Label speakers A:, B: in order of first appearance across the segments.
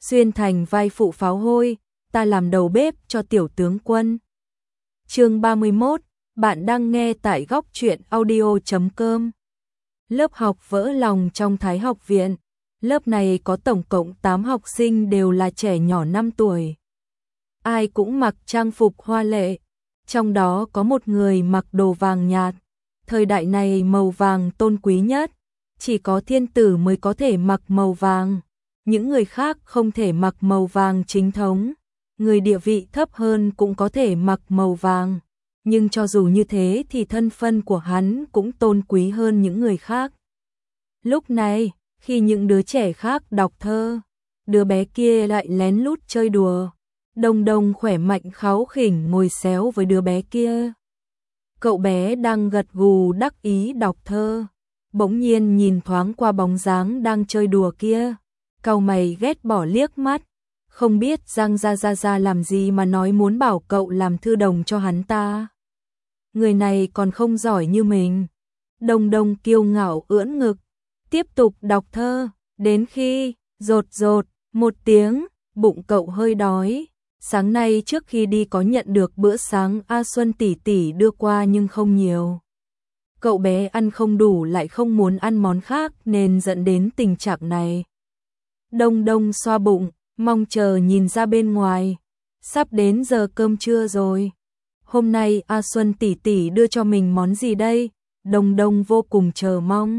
A: xuyên thành vai phụ pháo hôi, ta làm đầu bếp cho tiểu tướng quân. Chương 31, bạn đang nghe tại góc truyện audio.com. Lớp học vỡ lòng trong Thái học viện. Lớp này có tổng cộng 8 học sinh đều là trẻ nhỏ 5 tuổi. Ai cũng mặc trang phục hoa lệ, trong đó có một người mặc đồ vàng nhạt. Thời đại này màu vàng tôn quý nhất, chỉ có thiên tử mới có thể mặc màu vàng. Những người khác không thể mặc màu vàng chính thống. Người địa vị thấp hơn cũng có thể mặc màu vàng. Nhưng cho dù như thế thì thân phận của hắn cũng tôn quý hơn những người khác. Lúc này, khi những đứa trẻ khác đọc thơ, đứa bé kia lại lén lút chơi đùa. Đông Đông khỏe mạnh kháu khỉnh ngồi xéo với đứa bé kia. Cậu bé đang gật gù đắc ý đọc thơ, bỗng nhiên nhìn thoáng qua bóng dáng đang chơi đùa kia, cau mày ghét bỏ liếc mắt, không biết Giang Gia làm gì mà nói muốn bảo cậu làm thư đồng cho hắn ta. Người này còn không giỏi như mình. Đông Đông kiêu ngạo ưỡn ngực, tiếp tục đọc thơ, đến khi rột rột một tiếng, bụng cậu hơi đói. Sáng nay trước khi đi có nhận được bữa sáng A Xuân tỷ tỷ đưa qua nhưng không nhiều. Cậu bé ăn không đủ lại không muốn ăn món khác nên dẫn đến tình trạng này. Đông Đông xoa bụng, mong chờ nhìn ra bên ngoài. Sắp đến giờ cơm trưa rồi. Hôm nay A Xuân tỷ tỷ đưa cho mình món gì đây? Đông Đông vô cùng chờ mong.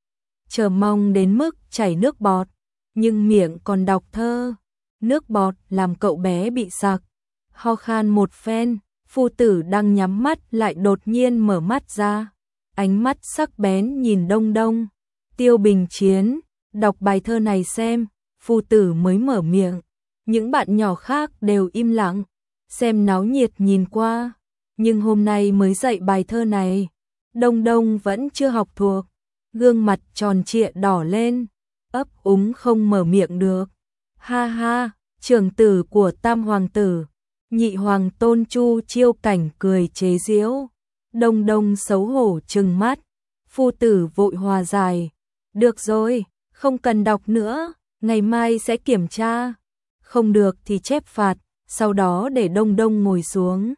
A: Chờ mong đến mức chảy nước bọt, nhưng miệng còn đọc thơ. Nước bọt làm cậu bé bị sặc, ho khan một phen, phu tử đang nhắm mắt lại đột nhiên mở mắt ra, ánh mắt sắc bén nhìn Đông Đông. Tiêu Bình Chiến, đọc bài thơ này xem, phu tử mới mở miệng. Những bạn nhỏ khác đều im lặng, xem náo nhiệt nhìn qua, nhưng hôm nay mới dạy bài thơ này, Đông Đông vẫn chưa học thuộc, gương mặt tròn trịa đỏ lên, ấp úng không mở miệng được. Ha ha, trưởng tử của tam hoàng tử, nhị hoàng tôn Chu Chiêu Cảnh cười chế giễu. Đông Đông xấu hổ trừng mắt, phu tử vội hòa giải. Được rồi, không cần đọc nữa, ngày mai sẽ kiểm tra. Không được thì chép phạt, sau đó để Đông Đông ngồi xuống.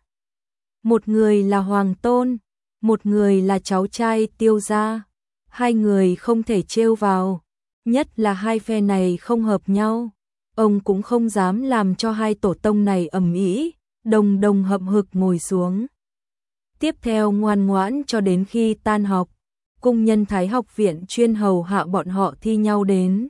A: Một người là hoàng tôn, một người là cháu trai Tiêu gia. Hai người không thể trêu vào, nhất là hai phe này không hợp nhau. Ông cũng không dám làm cho hai tổ tông này ầm ĩ. Đông Đông hậm hực ngồi xuống. Tiếp theo ngoan ngoãn cho đến khi tan học, cung nhân Thái học viện chuyên hầu hạ bọn họ thi nhau đến,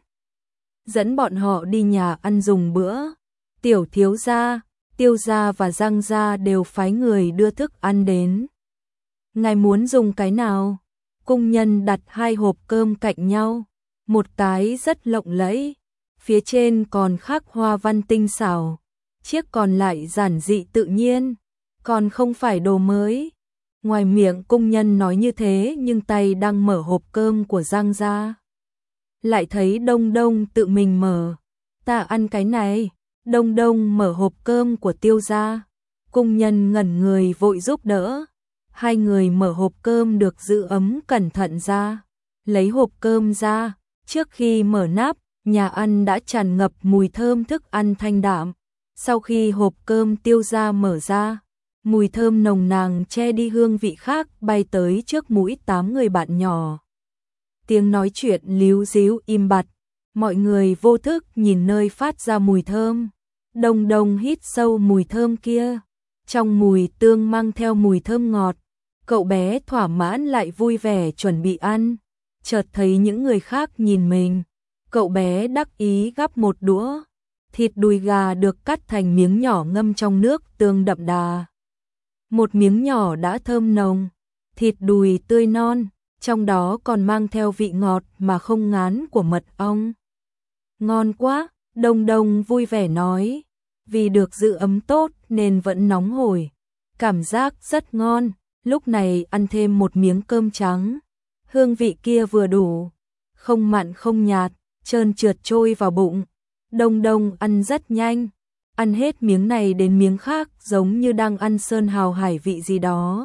A: dẫn bọn họ đi nhà ăn dùng bữa. Tiểu thiếu gia, Tiêu gia và Giang gia đều phái người đưa thức ăn đến. Ngài muốn dùng cái nào? Cung nhân đặt hai hộp cơm cạnh nhau, một cái rất lộng lẫy, phía trên còn khắc hoa văn tinh xảo, chiếc còn lại giản dị tự nhiên, còn không phải đồ mới. Ngoài miệng cung nhân nói như thế nhưng tay đang mở hộp cơm của Giang gia. Lại thấy Đông Đông tự mình mở. Ta ăn cái này. Đông Đông mở hộp cơm của Tiêu gia. Cung nhân ngẩn người vội giúp đỡ. Hai người mở hộp cơm được giữ ấm cẩn thận ra. Lấy hộp cơm ra, trước khi mở nắp, nhà ăn đã tràn ngập mùi thơm thức ăn thanh đạm. Sau khi hộp cơm Tiêu gia mở ra, mùi thơm nồng nàn che đi hương vị khác bay tới trước mũi 8 người bạn nhỏ. Tiếng nói chuyện líu ríu im bặt, mọi người vô thức nhìn nơi phát ra mùi thơm. Đông Đông hít sâu mùi thơm kia, trong mùi tương mang theo mùi thơm ngọt. Cậu bé thỏa mãn lại vui vẻ chuẩn bị ăn, chợt thấy những người khác nhìn mình. Cậu bé đắc ý gắp một đũa thịt đùi gà được cắt thành miếng nhỏ ngâm trong nước tương đậm đà. Một miếng nhỏ đã thơm nồng, thịt đùi tươi non, trong đó còn mang theo vị ngọt mà không ngán của mật ong. Ngon quá, Đông Đông vui vẻ nói, vì được giữ ấm tốt nên vẫn nóng hổi, cảm giác rất ngon. Lúc này ăn thêm một miếng cơm trắng, hương vị kia vừa đủ, không mặn không nhạt, trơn trượt trôi vào bụng. Đông Đông ăn rất nhanh, ăn hết miếng này đến miếng khác giống như đang ăn sơn hào hải vị gì đó.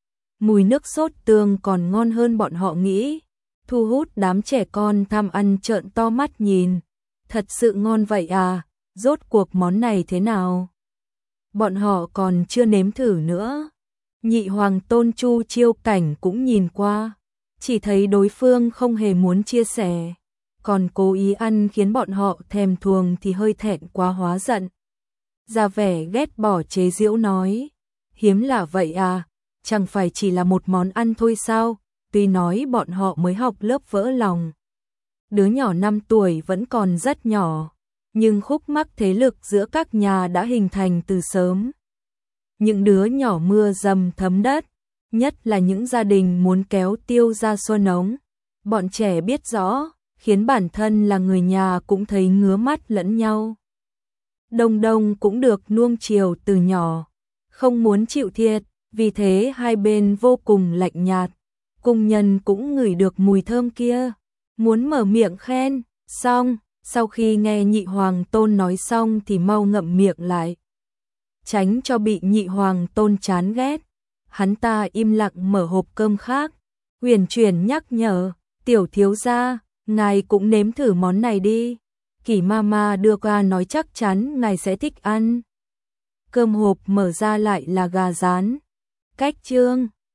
A: Mùi nước sốt tương còn ngon hơn bọn họ nghĩ, thu hút đám trẻ con tham ăn trợn to mắt nhìn. Thật sự ngon vậy à, rốt cuộc món này thế nào? Bọn họ còn chưa nếm thử nữa. Nhị hoàng tôn Chu Chiêu Cảnh cũng nhìn qua, chỉ thấy đối phương không hề muốn chia sẻ, còn cố ý ăn khiến bọn họ thèm thuồng thì hơi thẹn quá hóa giận. Ra vẻ ghét bỏ chế giễu nói, hiếm lạ vậy à, chẳng phải chỉ là một món ăn thôi sao? Tuy nói bọn họ mới học lớp vỡ lòng, đứa nhỏ 5 tuổi vẫn còn rất nhỏ, nhưng khúc mắc thế lực giữa các nhà đã hình thành từ sớm. Những đứa nhỏ mưa dầm thấm đất, nhất là những gia đình muốn kéo Tiêu ra xuân ống, bọn trẻ biết rõ, khiến bản thân là người nhà cũng thấy ngứa mắt lẫn nhau. Đông Đông cũng được nuông chiều từ nhỏ, không muốn chịu thiệt, vì thế hai bên vô cùng lạnh nhạt. Cung nhân cũng ngửi được mùi thơm kia, muốn mở miệng khen, xong, sau khi nghe nhị hoàng tôn nói xong thì mau ngậm miệng lại. Tránh cho bị nhị hoàng tôn chán ghét, hắn ta im lặng mở hộp cơm khác, huyền chuyển nhắc nhở, tiểu thiếu gia, ngài cũng nếm thử món này đi. Kỷ mama đưa qua nói chắc chắn ngài sẽ thích ăn. Cơm hộp mở ra lại là gà rán. Cách chương